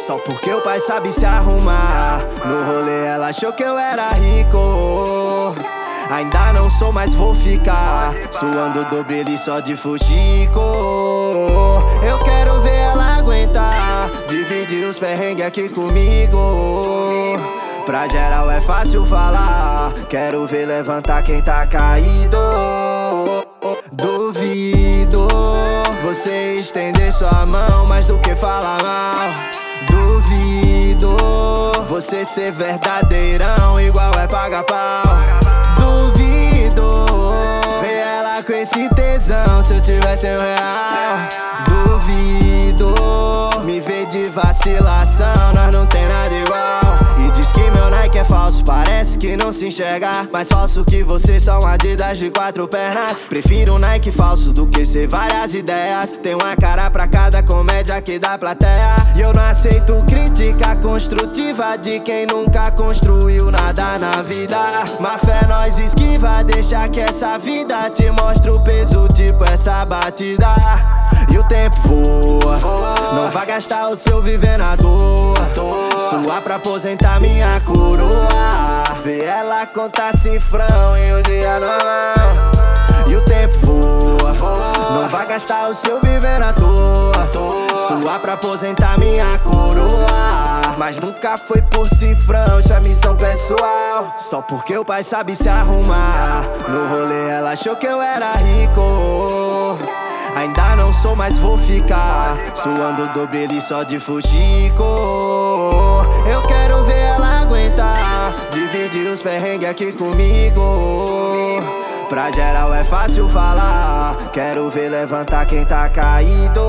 Só porque o pai sabe se arrumar. No rolê ela achou que eu era rico. Ainda não sou, mas vou ficar suando do brilho só de fuxico. Eu quero ver ela aguentar dividir os perrengues aqui comigo. Pra geral é fácil falar, quero ver levantar quem tá caído. Duvido você estender sua mão mais do que falar mal. Duvido você ser verdadeirão igual é paga-pau. Duvido ver ela com esse tesão se eu tivesse R$1. Duvido me ver de vacilação, nós não tem nada igual. E diz que meu Nike é falso, parece que não se enxerga. Mais falso que você, só um Adidas de 4 pernas. Prefiro um Nike falso do que ser várias ideias. Tem uma cara pra cada comédia aqui da plateia. E eu não aceito crítica construtiva de quem nunca construiu nada na vida. Má fé nós esquiva, deixa que essa vida te mostra o peso, tipo essa batida. E o tempo voa, não vai gastar o seu vivendo à toa. Suar pra aposentar minha coroa, ver ela contar cifrão em um dia normal. E o tempo voa, não vai gastar o seu vivendo à toa. Suar pra aposentar minha coroa, mas nunca foi por cifrão, isso é missão pessoal. Só porque o pai sabe se arrumar. No rolê ela achou que eu era rico. Ainda não sou, mas vou ficar suando do brilho só de fuxico. Eu quero ver ela aguentar dividir os perrengues aqui comigo. Pra geral é fácil falar, quero ver levantar quem tá caído.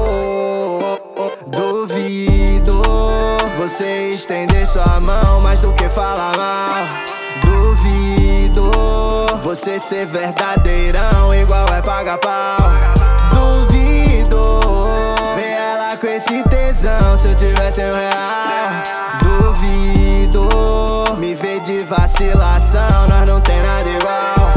Duvido você estender sua mão mais do que falar mal. Duvido você ser verdadeirão igual é paga-pau. Duvido ver ela com esse tesão se eu tivesse R$1. Duvido me ver de vacilação, nós não tem nada igual.